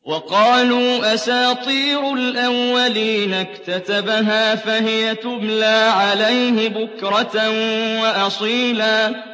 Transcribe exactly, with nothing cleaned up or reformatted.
وَقَالُوا أَسَاطِيرُ الْأَوَّلِينَ اكْتَتَبَهَا فَهِيَ تُمْلَىٰ عَلَيْهِ بُكْرَةً وَأَصِيلًا